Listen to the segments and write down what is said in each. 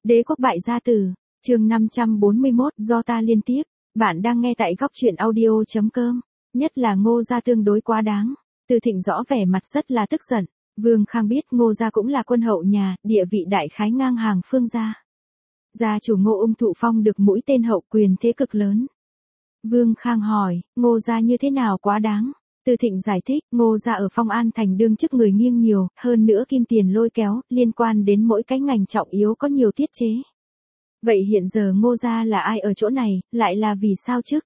Đế quốc bại gia tử, chương 541 do ta liên tiếp, bạn đang nghe tại góc truyện audio.com, nhất là Ngô gia tương đối quá đáng. Từ Thịnh rõ vẻ mặt rất là tức giận, Vương Khang biết Ngô gia cũng là quân hậu nhà, địa vị đại khái ngang hàng Phương gia. Gia chủ Ngô Ung thụ phong được mũi tên hậu quyền thế cực lớn. Vương Khang hỏi, Ngô gia như thế nào quá đáng? Từ Thịnh giải thích, Ngô gia ở Phong An thành đương chức người nghiêng nhiều, hơn nữa kim tiền lôi kéo, liên quan đến mỗi cái ngành trọng yếu có nhiều tiết chế. Vậy hiện giờ Ngô gia là ai ở chỗ này, lại là vì sao chứ?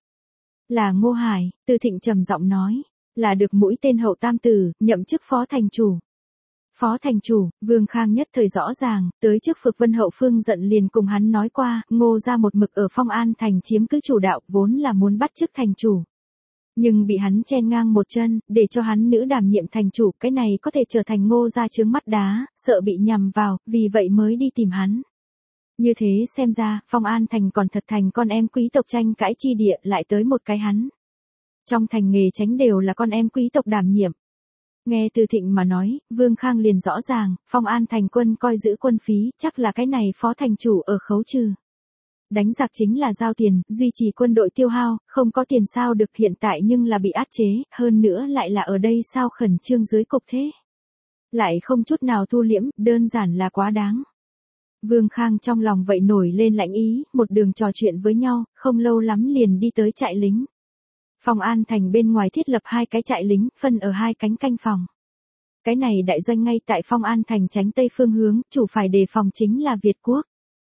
Là Ngô Hải, Từ Thịnh trầm giọng nói, là được mũi tên hậu tam tử, nhậm chức phó thành chủ. Phó thành chủ, Vương Khang nhất thời rõ ràng, tới trước Phược Vân hậu Phương giận liền cùng hắn nói qua, Ngô gia một mực ở Phong An thành chiếm cứ chủ đạo, vốn là muốn bắt chức thành chủ. Nhưng bị hắn chen ngang một chân, để cho hắn nữ đảm nhiệm thành chủ, cái này có thể trở thành Ngô gia chướng mắt đá, sợ bị nhằm vào, vì vậy mới đi tìm hắn. Như thế xem ra, Phong An thành còn thật thành con em quý tộc tranh cãi chi địa, lại tới một cái hắn. Trong thành nghề tránh đều là con em quý tộc đảm nhiệm. Nghe Từ Thịnh mà nói, Vương Khang liền rõ ràng, Phong An thành quân coi giữ quân phí, chắc là cái này phó thành chủ ở khấu trừ. Đánh giặc chính là giao tiền, duy trì quân đội tiêu hao, không có tiền sao được hiện tại nhưng là bị áp chế, hơn nữa lại là ở đây sao khẩn trương dưới cục thế. Lại không chút nào thu liễm, đơn giản là quá đáng. Vương Khang trong lòng vậy nổi lên lãnh ý, một đường trò chuyện với nhau, không lâu lắm liền đi tới trại lính. Phong An thành bên ngoài thiết lập 2 cái trại lính, phân ở 2 cánh canh phòng. Cái này đại doanh ngay tại Phong An thành tránh tây phương hướng, chủ phải đề phòng chính là Việt quốc.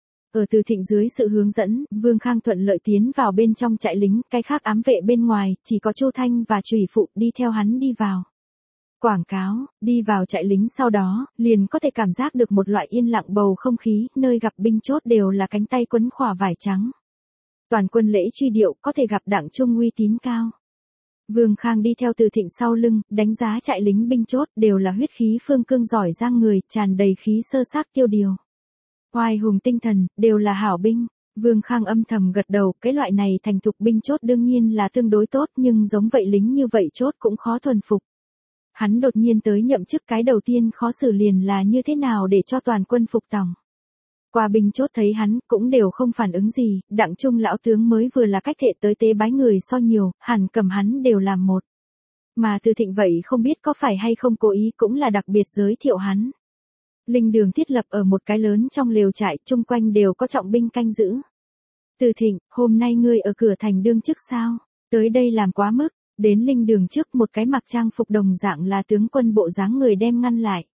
Ở Từ Thịnh dưới sự hướng dẫn, Vương Khang thuận lợi tiến vào bên trong trại lính, cái khác ám vệ bên ngoài, chỉ có Chu Thanh và Trùy Phụ đi theo hắn đi vào. Quảng cáo, đi vào trại lính sau đó, liền có thể cảm giác được một loại yên lặng bầu không khí, nơi gặp binh chốt đều là cánh tay quấn khỏa vải trắng. Toàn quân lễ truy điệu có thể gặp đặng trung uy tín cao. Vương Khang đi theo Từ Thịnh sau lưng, đánh giá trại lính binh chốt đều là huyết khí phương cương giỏi giang người, tràn đầy khí sơ xác tiêu điều. Oai hùng tinh thần, đều là hảo binh. Vương Khang âm thầm gật đầu, cái loại này thành thục binh chốt đương nhiên là tương đối tốt nhưng giống vậy lính như vậy chốt cũng khó thuần phục. Hắn đột nhiên tới nhậm chức cái đầu tiên khó xử liền là như thế nào để cho toàn quân phục tòng. Qua binh chốt thấy hắn cũng đều không phản ứng gì, đặng trung lão tướng mới vừa là cách thệ tới tế bái người so nhiều, hẳn cầm hắn đều làm một. Mà Từ Thịnh vậy không biết có phải hay không cố ý cũng là đặc biệt giới thiệu hắn. Linh đường thiết lập ở một cái lớn trong lều trại, chung quanh đều có trọng binh canh giữ. Từ Thịnh, hôm nay ngươi ở cửa thành đương chức sao? Tới đây làm quá mức, đến linh đường trước một cái mặc trang phục đồng dạng là tướng quân bộ dáng người đem ngăn lại.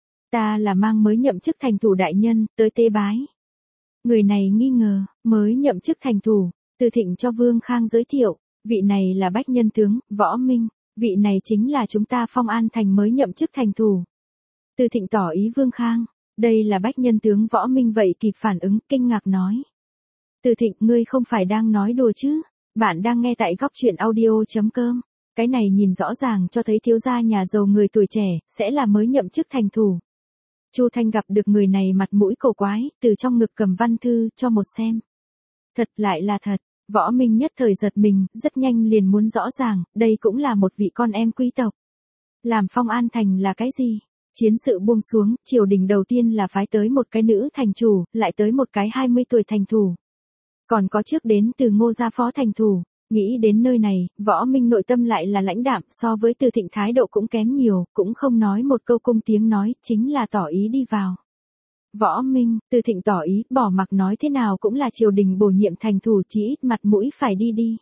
Ta là mang mới nhậm chức thành thủ đại nhân, tới tế bái. Người này nghi ngờ, mới nhậm chức thành thủ, Từ Thịnh cho Vương Khang giới thiệu, vị này là bách nhân tướng, Võ Minh, vị này chính là chúng ta Phong An thành mới nhậm chức thành thủ. Từ Thịnh tỏ ý Vương Khang, đây là bách nhân tướng Võ Minh vậy kịp phản ứng, kinh ngạc nói. Từ Thịnh, ngươi không phải đang nói đùa chứ, bạn đang nghe tại góc truyện audio.com, cái này nhìn rõ ràng cho thấy thiếu gia nhà giàu người tuổi trẻ, sẽ là mới nhậm chức thành thủ. Chu Thanh gặp được người này mặt mũi cổ quái, từ trong ngực cầm văn thư cho một xem. Thật lại là thật, Võ Minh nhất thời giật mình, rất nhanh liền muốn rõ ràng, đây cũng là một vị con em quý tộc. Làm Phong An thành là cái gì? Chiến sự buông xuống, triều đình đầu tiên là phái tới một cái nữ thành chủ, lại tới một cái 20 tuổi thành thủ. Còn có trước đến từ Ngô gia phó thành thủ, nghĩ đến nơi này, Võ Minh nội tâm lại là lãnh đạm, so với Từ Thịnh thái độ cũng kém nhiều, cũng không nói một câu cung tiếng nói, chính là tỏ ý đi vào. Võ Minh, Từ Thịnh tỏ ý, bỏ mặc nói thế nào cũng là triều đình bổ nhiệm thành thủ, chỉ ít mặt mũi phải đi đi.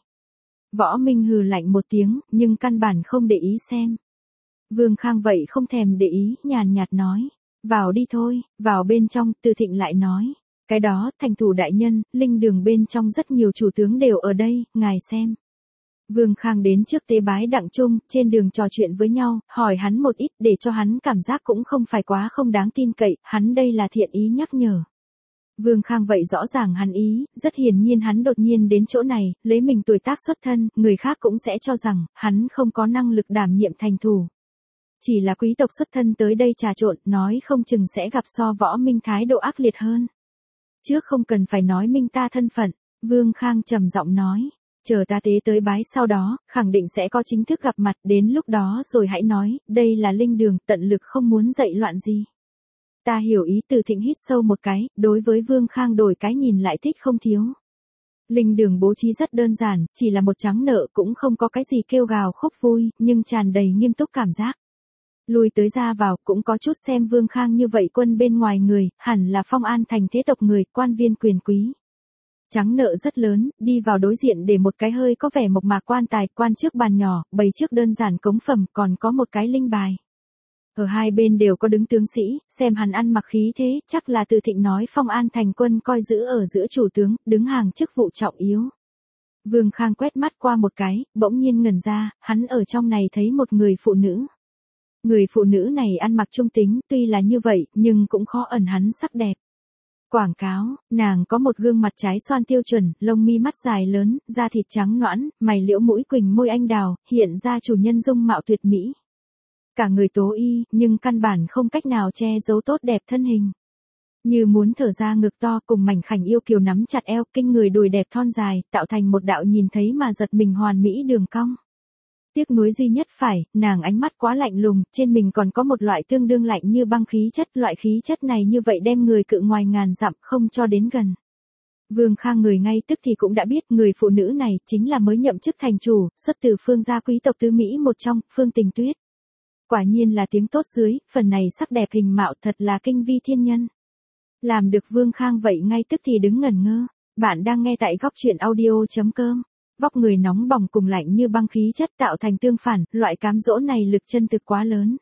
Võ Minh hừ lạnh một tiếng, nhưng căn bản không để ý xem. Vương Khang vậy không thèm để ý, nhàn nhạt nói, vào đi thôi, vào bên trong, Từ Thịnh lại nói, cái đó, thành thủ đại nhân, linh đường bên trong rất nhiều chủ tướng đều ở đây, ngài xem. Vương Khang đến trước tế bái đặng trung, trên đường trò chuyện với nhau, hỏi hắn một ít để cho hắn cảm giác cũng không phải quá không đáng tin cậy, hắn đây là thiện ý nhắc nhở. Vương Khang vậy rõ ràng hắn ý, rất hiển nhiên hắn đột nhiên đến chỗ này, lấy mình tuổi tác xuất thân, người khác cũng sẽ cho rằng, hắn không có năng lực đảm nhiệm thành thủ. Chỉ là quý tộc xuất thân tới đây trà trộn, nói không chừng sẽ gặp so Võ Minh thái độ ác liệt hơn. Trước không cần phải nói minh ta thân phận, Vương Khang trầm giọng nói, chờ ta tế tới bái sau đó, khẳng định sẽ có chính thức gặp mặt, đến lúc đó rồi hãy nói, đây là linh đường, tận lực không muốn dậy loạn gì. Ta hiểu ý. Từ Thịnh hít sâu một cái, đối với Vương Khang đổi cái nhìn lại thích không thiếu. Linh đường bố trí rất đơn giản, chỉ là một trắng nợ cũng không có cái gì kêu gào khóc vui, nhưng tràn đầy nghiêm túc cảm giác. Lui tới ra vào cũng có chút xem Vương Khang như vậy quân bên ngoài người, hẳn là Phong An thành thế tộc người, quan viên quyền quý. Trắng nợ rất lớn, đi vào đối diện để một cái hơi có vẻ mộc mạc quan tài, quan trước bàn nhỏ, bày trước đơn giản cống phẩm, còn có một cái linh bài. Ở hai bên đều có đứng tướng sĩ, xem hắn ăn mặc khí thế, chắc là Từ Thịnh nói Phong An thành quân coi giữ ở giữa chủ tướng, đứng hàng chức vụ trọng yếu. Vương Khang quét mắt qua một cái, bỗng nhiên ngẩn ra, hắn ở trong này thấy một người phụ nữ. Người phụ nữ này ăn mặc trung tính, tuy là như vậy, nhưng cũng khó ẩn hắn sắc đẹp. Quảng cáo, nàng có một gương mặt trái xoan tiêu chuẩn, lông mi mắt dài lớn, da thịt trắng nõn, mày liễu mũi quỳnh môi anh đào, hiện ra chủ nhân dung mạo tuyệt mỹ. Cả người tố y, nhưng căn bản không cách nào che giấu tốt đẹp thân hình. Như muốn thở ra ngực to cùng mảnh khảnh yêu kiều nắm chặt eo, kinh người đùi đẹp thon dài, tạo thành một đạo nhìn thấy mà giật mình hoàn mỹ đường cong. Tiếc nuối duy nhất phải, nàng ánh mắt quá lạnh lùng, trên mình còn có một loại tương đương lạnh như băng khí chất, loại khí chất này như vậy đem người cự ngoài ngàn dặm không cho đến gần. Vương Khang người ngay tức thì cũng đã biết người phụ nữ này chính là mới nhậm chức thành chủ, xuất từ Phương gia quý tộc tứ Mỹ một trong, Phương Tình Tuyết. Quả nhiên là tiếng tốt dưới, phần này sắc đẹp hình mạo thật là kinh vi thiên nhân. Làm được Vương Khang vậy ngay tức thì đứng ngẩn ngơ. Bạn đang nghe tại góc truyện audio.com. Vóc người nóng bỏng cùng lạnh như băng khí chất tạo thành tương phản, loại cám dỗ này lực chân thực quá lớn.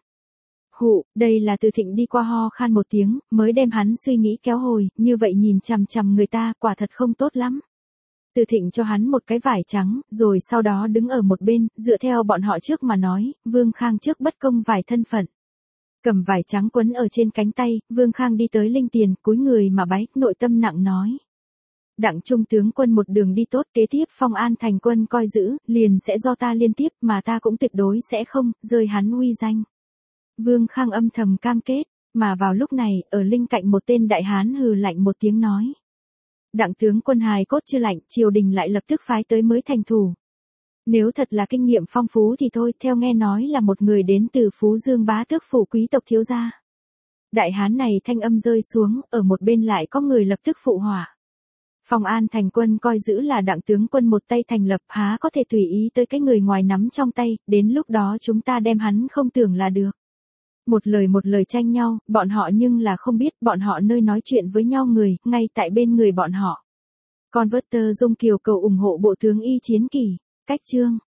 Hụ, đây là Từ Thịnh đi qua ho khan một tiếng, mới đem hắn suy nghĩ kéo hồi, như vậy nhìn chằm chằm người ta, quả thật không tốt lắm. Từ Thịnh cho hắn một cái vải trắng, rồi sau đó đứng ở một bên, dựa theo bọn họ trước mà nói, Vương Khang trước bất công vài thân phận. Cầm vải trắng quấn ở trên cánh tay, Vương Khang đi tới linh tiền, cúi người mà bái, nội tâm nặng nói. Đặng trung tướng quân một đường đi tốt, kế tiếp Phong An thành quân coi giữ, liền sẽ do ta liên tiếp, mà ta cũng tuyệt đối sẽ không rơi hắn uy danh. Vương Khang âm thầm cam kết, mà vào lúc này, ở linh cạnh một tên đại hán hừ lạnh một tiếng nói. Đặng tướng quân hài cốt chưa lạnh, triều đình lại lập tức phái tới mới thành thủ. Nếu thật là kinh nghiệm phong phú thì thôi, theo nghe nói là một người đến từ Phú Dương bá tước phủ quý tộc thiếu gia. Đại hán này thanh âm rơi xuống, ở một bên lại có người lập tức phụ họa. Phong An thành quân coi giữ là đặng tướng quân một tay thành lập, há có thể tùy ý tới cái người ngoài nắm trong tay, đến lúc đó chúng ta đem hắn không tưởng là được. Một lời tranh nhau, bọn họ nhưng là không biết, bọn họ nơi nói chuyện với nhau người, ngay tại bên người bọn họ. Converter Dung Kiều cầu ủng hộ bộ tướng y chiến kỳ. Cách chương.